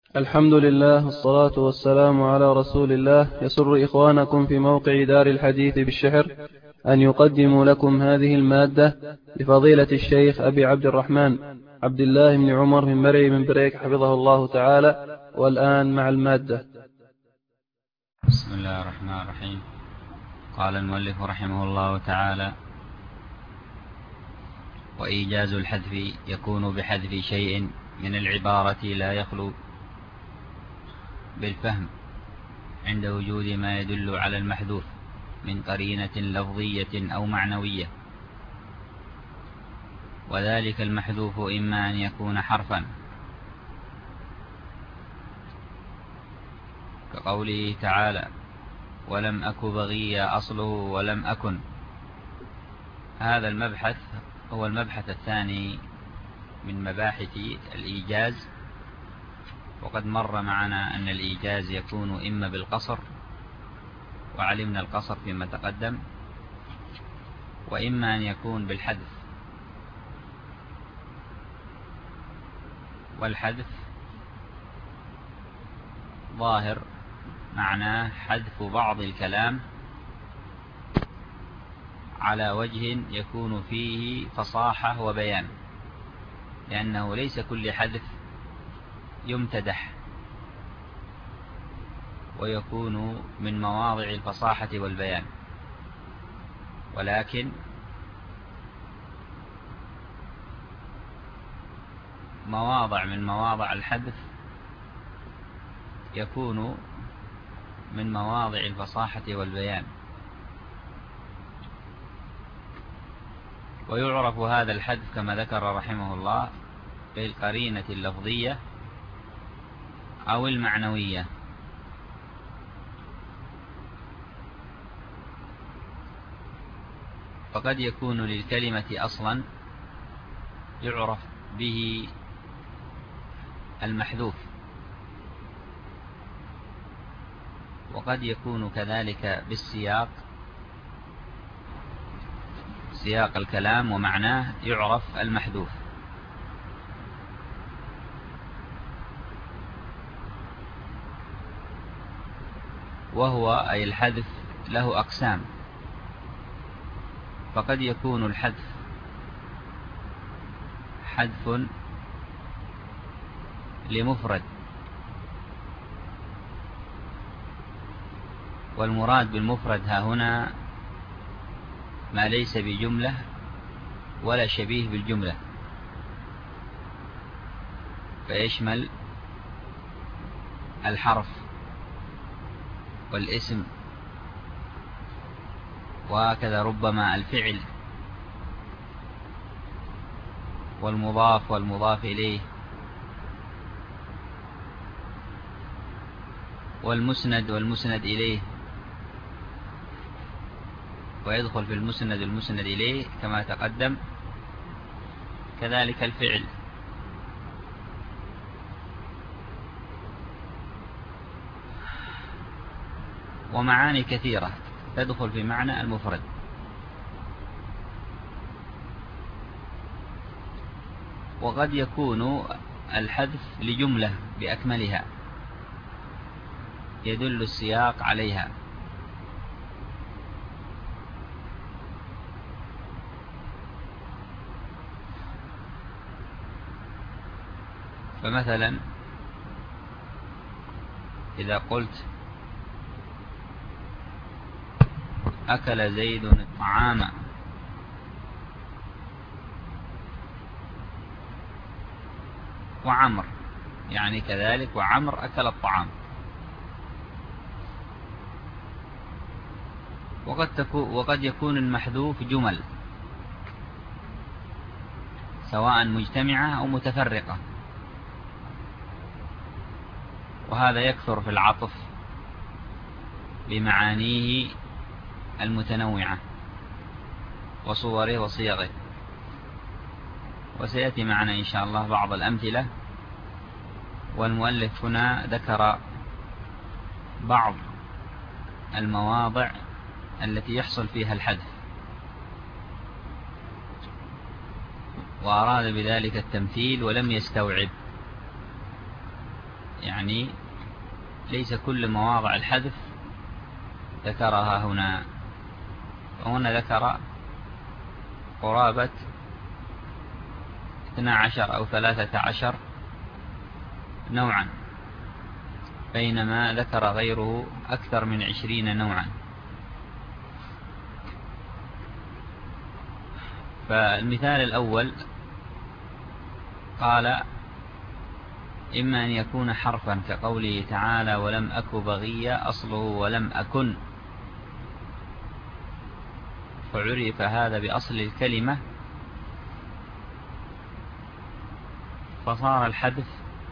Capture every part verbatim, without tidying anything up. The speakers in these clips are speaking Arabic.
الحمد لله والصلاة والسلام على رسول الله. يسر إخوانكم في موقع دار الحديث بالشحر أن يقدموا لكم هذه المادة لفضيلة الشيخ أبي عبد الرحمن عبد الله بن عمر من مرعي من بريك حفظه الله تعالى. والآن مع المادة. بسم الله الرحمن الرحيم. قال المؤلف رحمه الله تعالى: وإيجاز الحذف يكون بحذف شيء من العبارة لا يخلو بالفهم عند وجود ما يدل على المحذوف من قرينة لفظية أو معنوية، وذلك المحذوف إما أن يكون حرفا كقوله تعالى: ولم أك بغيا أصله ولم أكن. هذا المبحث هو المبحث الثاني من مباحث الإيجاز، وقد مر معنا أن الإيجاز يكون إما بالقصر، وعلمنا القصر فيما تقدم، وإما أن يكون بالحذف. والحذف ظاهر معناه حذف بعض الكلام على وجه يكون فيه فصاحة وبيان، لأنه ليس كل حذف يمتدح ويكون من مواضع الفصاحة والبيان، ولكن مواضع من مواضع الحذف يكون من مواضع الفصاحة والبيان. ويعرف هذا الحذف كما ذكر رحمه الله بالقرينة اللفظية أو المعنوية. فقد يكون للكلمة أصلا يعرف به المحذوف، وقد يكون كذلك بالسياق، سياق الكلام ومعناه يعرف المحذوف. وهو أي الحذف له أقسام، فقد يكون الحذف حذف لمفرد، والمراد بالمفرد ها هنا ما ليس بجملة ولا شبيه بالجملة، فيشمل الحرف والاسم، وهكذا ربما الفعل والمضاف والمضاف إليه والمسند والمسند إليه، ويدخل في المسند المسند إليه كما تقدم، كذلك الفعل. ومعاني كثيرة تدخل في معنى المفرد. وقد يكون الحذف لجملة بأكملها يدل السياق عليها، فمثلا إذا قلت أكل زيد الطعام، وعمر يعني كذلك، وعمر أكل الطعام. وقد, تكون وقد يكون المحذوف جمل سواء مجتمعة أو متفرقة، وهذا يكثر في العطف بمعانيه المتنوعة وصوره وصيغه. وسيأتي معنا إن شاء الله بعض الأمثلة. والمؤلف هنا ذكر بعض المواضع التي يحصل فيها الحذف، وأراد بذلك التمثيل ولم يستوعب يعني ليس كل مواضع الحذف ذكرها هنا، وهنا ذكر قرابة اثنا عشر أو ثلاثة عشر نوعا، بينما ذكر غيره أكثر من عشرين نوعا. فالمثال الأول قال: إما أن يكون حرفا كقوله تعالى: ولم أك بغيا، أصله ولم أكن، فعرف هذا بأصل الكلمة فصار الحذف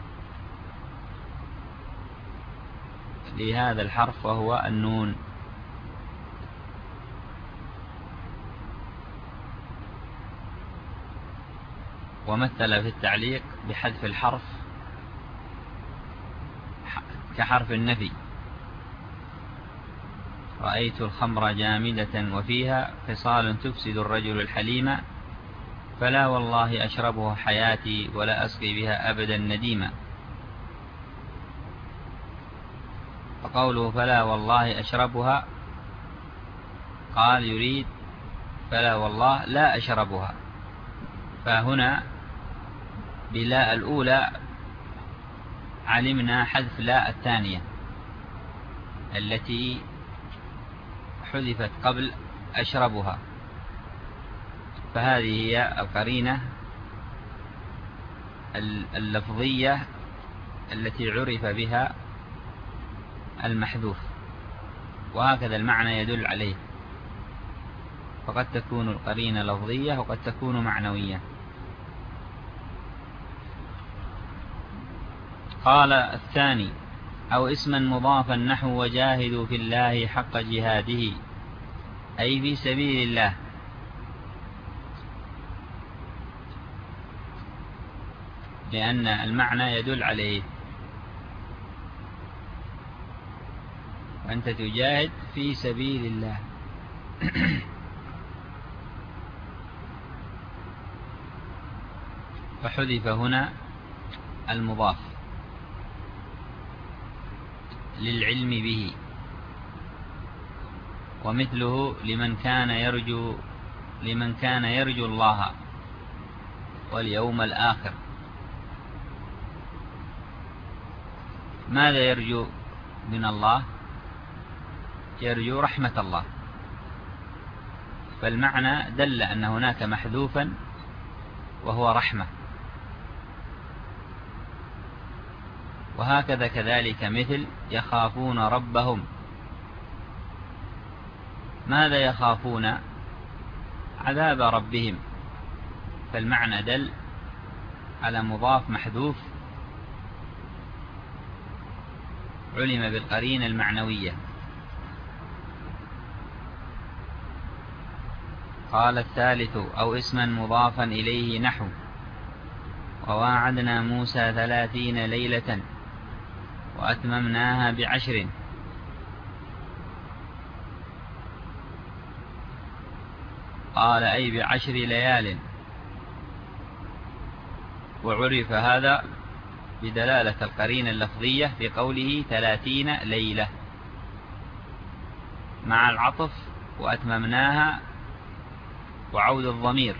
لهذا الحرف وهو النون. ومثل في التعليق بحذف الحرف كحرف النفي: رأيت الخمر جامدة وفيها خصال تفسد الرجل الحليم، فلا والله أشربها حياتي ولا أسقي بها أبدا نديما. فقوله فلا والله أشربها قال يريد فلا والله لا أشربها، فهنا بلا الأولى علمنا حذف لا الثانية التي حذفت قبل أشربها، فهذه هي القرينة اللفظية التي عرف بها المحذوف، وهكذا المعنى يدل عليه، فقد تكون القرينة لفظية وقد تكون معنوية. قال الثاني: أو اسما مضافا نحو وجاهدوا في الله حق جهاده، أي في سبيل الله، لأن المعنى يدل عليه، أنت تجاهد في سبيل الله. فحذف هنا المضاف للعلم به، ومثله لمن كان يرجو لمن كان يرجو الله واليوم الآخر. ماذا يرجو من الله؟ يرجو رحمة الله، فالمعنى دل أن هناك محذوفا وهو رحمة. وهكذا كذلك مثل يخافون ربهم، ماذا يخافون؟ عذاب ربهم، فالمعنى دل على مضاف محذوف علم بالقرينة المعنوية. قال الثالث: أو اسما مضافا إليه نحو وواعدنا موسى ثلاثين ليلة وأتممناها بعشر، قال أي بعشر ليال، وعرف هذا بدلالة القرينة اللفظية في قوله ثلاثين ليلة مع العطف وأتممناها وعود الضمير،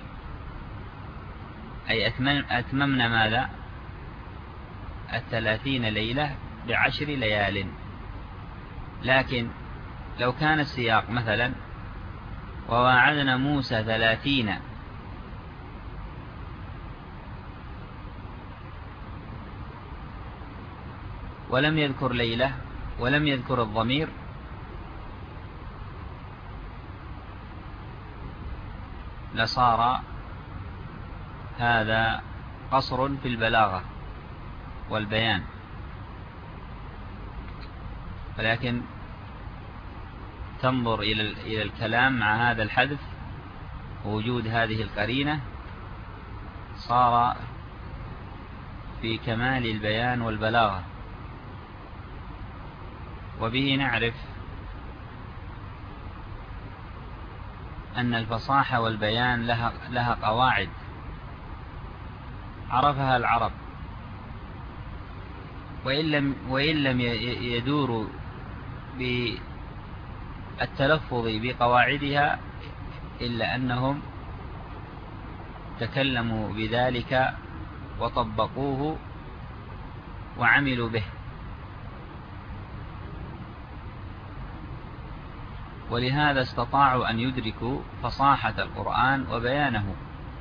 أي أتممنا ماذا؟ الثلاثين ليلة بعشر ليال. لكن لو كان السياق مثلا وواعدنا موسى ثلاثين، ولم يذكر ليلة ولم يذكر الضمير، لصار هذا قصر في البلاغة والبيان. ولكن تنظر إلى الكلام مع هذا الحذف ووجود هذه القرينة، صار في كمال البيان والبلاغة. وبه نعرف أن الفصاحة والبيان لها, لها قواعد عرفها العرب، وإن لم, وإن لم يدوروا بالتلفظ بقواعدها إلا أنهم تكلموا بذلك وطبقوه وعملوا به. ولهذا استطاعوا أن يدركوا فصاحة القرآن وبيانه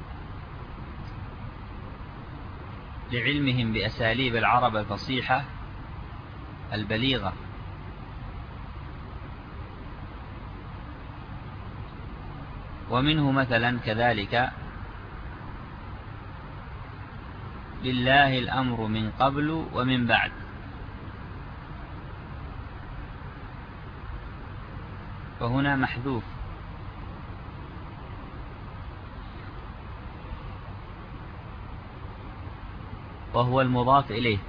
لعلمهم بأساليب العرب الفصيحة البليغة. ومنه مثلا كذلك لله الأمر من قبل ومن بعد، فهنا محذوف، وهو المضاف إليه،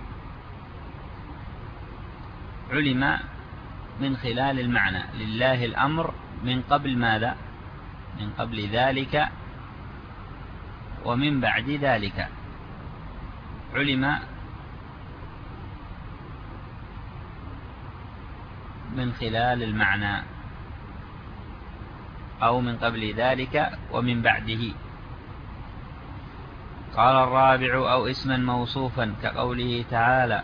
علم من خلال المعنى لله الأمر من قبل ماذا؟ من قبل ذلك ومن بعد ذلك، علم من خلال المعنى أو من قبل ذلك ومن بعده. قال الرابع أو اسما موصوفا كقوله تعالى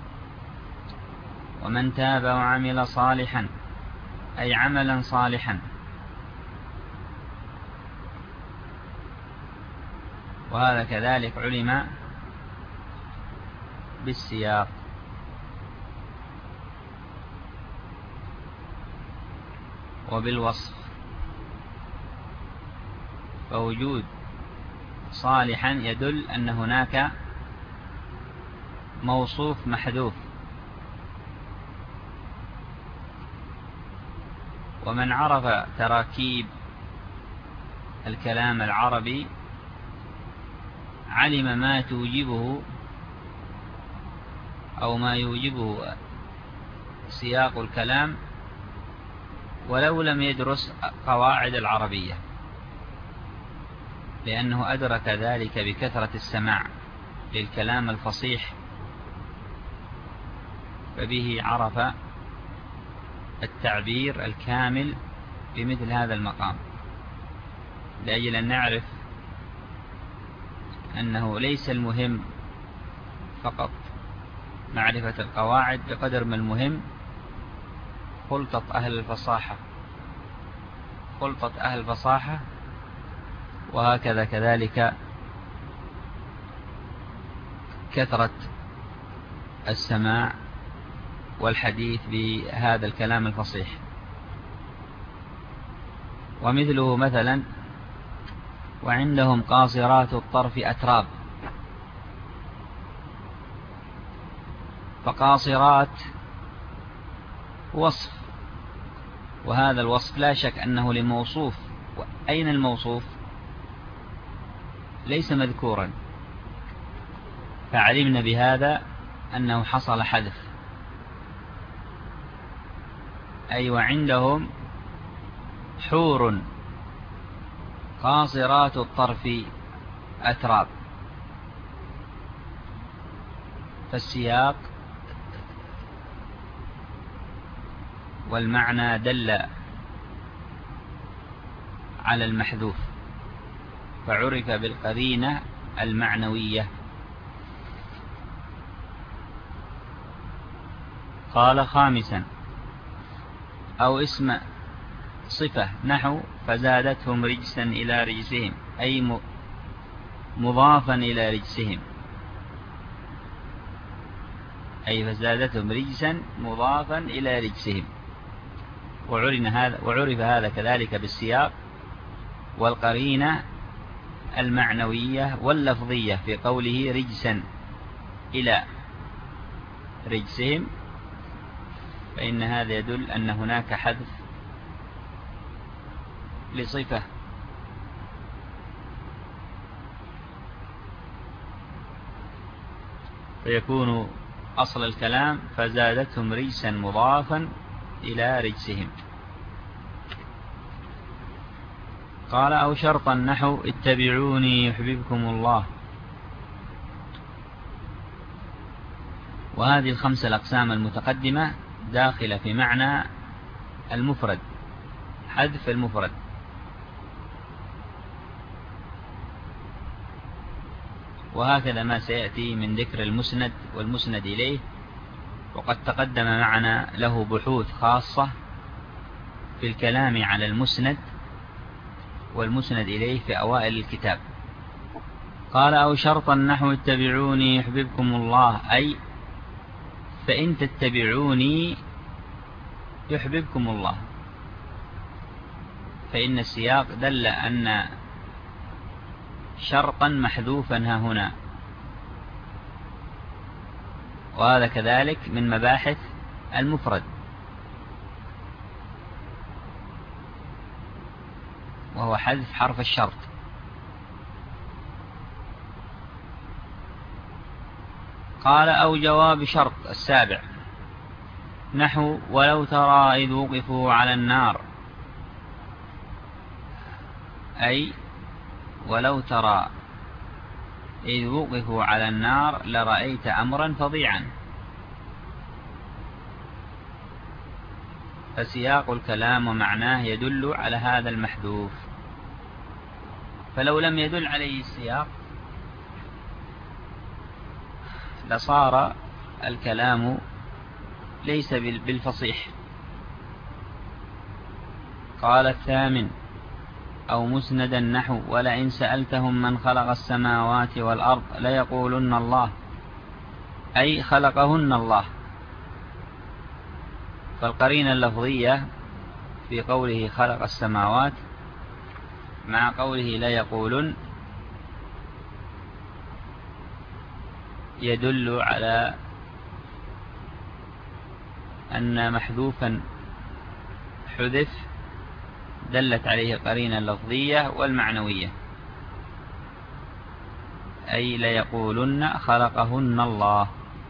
ومن تاب وعمل صالحا، أي عملا صالحا. وهذا كذلك علم بالسياق. وبالوصف، فوجود صالحا يدل أن هناك موصوف محذوف. ومن عرف تراكيب الكلام العربي علم ما توجبه أو ما يوجبه سياق الكلام ولو لم يدرس قواعد العربية، لأنه أدرك ذلك بكثرة السماع للكلام الفصيح، فبه عرف التعبير الكامل بمثل هذا المقام، لأجل أن نعرف أنه ليس المهم فقط معرفة القواعد بقدر ما المهم خلطة أهل الفصاحة، خلطة أهل الفصاحة. وهكذا كذلك كثرة السماع والحديث بهذا الكلام الفصيح. ومثله مثلا وعندهم قاصرات الطرف أتراب، فقاصرات وصف، وهذا الوصف لا شك أنه لموصوف. أين الموصوف؟ ليس مذكورا، فعلمنا بهذا أنه حصل حذف. أي وعندهم حور قاصرات الطرف أتراب، فالسياق والمعنى دل على المحذوف، فعرف بالقرينة المعنوية. قال خامسا أو اسم صفة نحو فزادتهم رجسا إلى رجسهم، أي مضافا إلى رجسهم، أي فزادتهم رجسا مضافا إلى رجسهم. وعرف هذا كذلك بالسياق والقرينة المعنوية واللفظية في قوله رجسا إلى رجسهم، فإن هذا يدل أن هناك حذف لصفة، فيكون أصل الكلام فزادتهم رجسا مضافا إلى رجسهم. قال أو شرطا نحو اتبعوني يحببكم الله، وهذه الخمسة الأقسام المتقدمة داخلة في معنى المفرد، حذف المفرد. وهكذا ما سيأتي من ذكر المسند والمسند إليه، وقد تقدم معنا له بحوث خاصة في الكلام على المسند والمسند إليه في أوائل الكتاب. قال: أو شرطا نحو اتبعوني يحببكم الله، أي فإن تتبعوني يحببكم الله. فإن السياق دل أن شرطا محذوفا ها هنا، وهذا كذلك من مباحث المفرد، وهو حذف حرف الشرط. قال: أو جواب شرط السابع نحو ولو ترى إذ وقفوا على النار، أي ولو ترى إذ وقفوا على النار لرأيت أمرا فظيعا. فسياق الكلام ومعناه يدل على هذا المحذوف، فلو لم يدل عليه السياق لصار الكلام ليس بالفصيح. قال: الثامن أو مسندا نحو ولئن سألتهم من خلق السماوات والأرض ليقولن الله، أي خلقهن الله. فالقرينة اللفظية في قوله خلق السماوات مع قوله ليقولن يدل على أن محذوفا حذف دلت عليه القرينة اللفظية والمعنوية، أي ليقولن خلقهن الله.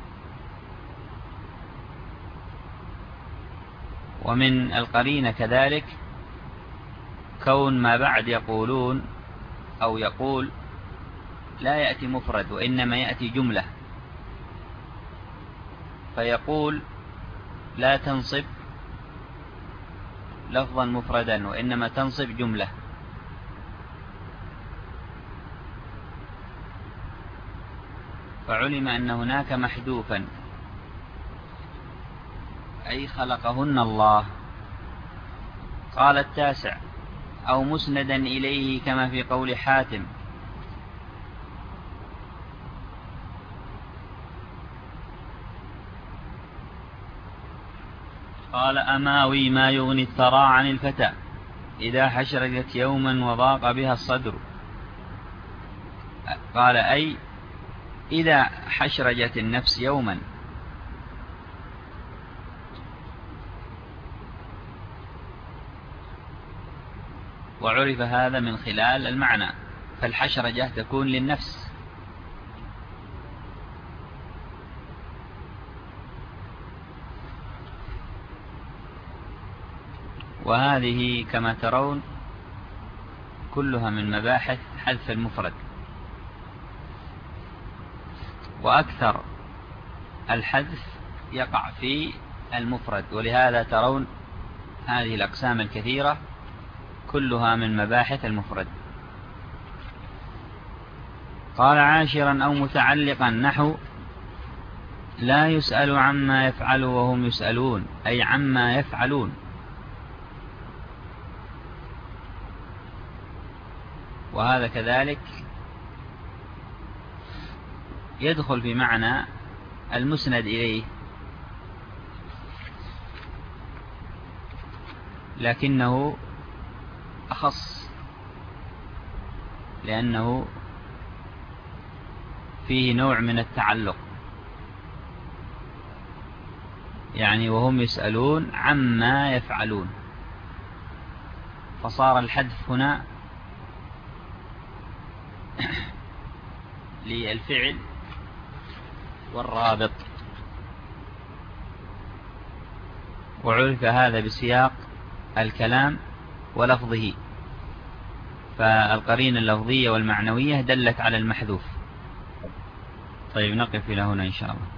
ومن القرينة كذلك كون ما بعد يقولون أو يقول لا يأتي مفرد، وإنما يأتي جملة، فيقول لا تنصب لفظا مفردا وإنما تنصب جملة. فعلم أن هناك محذوفا، أي خلقهن الله. قال: التاسع أو مسندا إليه كما في قول حاتم. قال: أماوي ما يغني الثرى عن الفتى إذا حشرجت يوما وضاق بها الصدر. قال: أي إذا حشرجت النفس يوما. وعرف هذا من خلال المعنى، فالحشرجة تكون للنفس. وهذه كما ترون كلها من مباحث حذف المفرد، وأكثر الحذف يقع في المفرد، ولهذا ترون هذه الأقسام الكثيرة كلها من مباحث المفرد. قال: عاشرا أو متعلقا نحو لا يسأل عما يفعل وهم يسألون، أي عما يفعلون. وهذا كذلك يدخل في معنى المسند إليه، لكنه أخص لأنه فيه نوع من التعلق، يعني وهم يسألون عما يفعلون، فصار الحذف هنا للفعل والرابط. وعرف هذا بسياق الكلام ولفظه، فالقرينة اللفظية والمعنوية دلت على المحذوف. طيب نقف إلى هنا إن شاء الله.